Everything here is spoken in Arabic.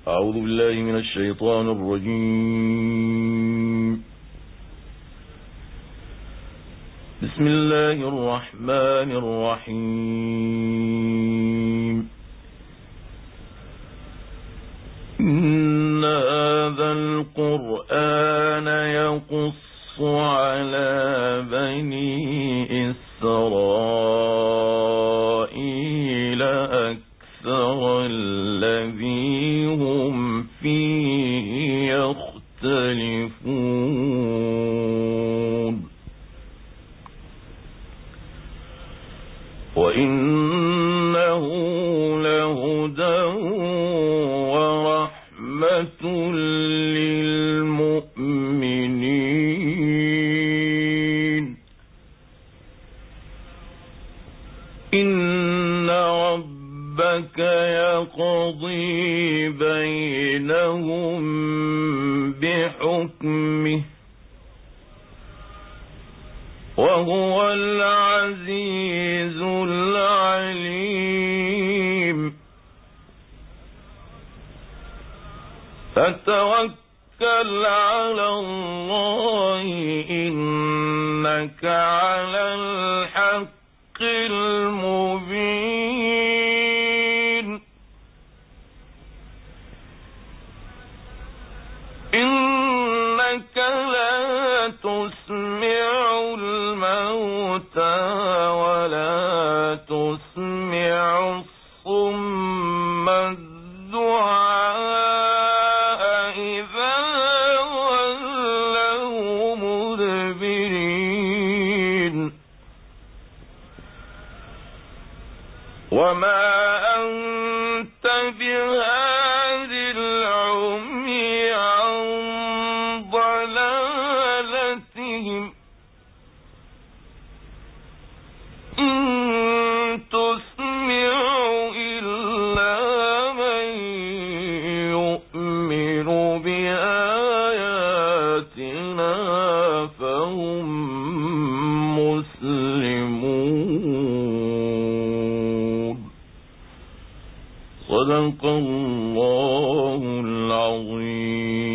أعوذ بالله من الشيطان الرجيم. بسم الله الرحمن الرحيم. إن هذا القرآن يقص على بني إسرائيل أكثر الذي هم فيه يختلفون، وإنه لهدى ورحمة للمؤمنين. إن ربك يقضي بينهم بحكمه، وهو العزيز العليم. فتوكل على الله إنك على الحق المبين. إنك لا تسمع الموتى ولا تسمع الصم الدعاء إذا ولوا مدبرين. وما أنت بهاد العمي عن ضلالتهم، إن تسمع إلا من يؤمن بآياتنا فهم مسلمون. صدق الله العظيم.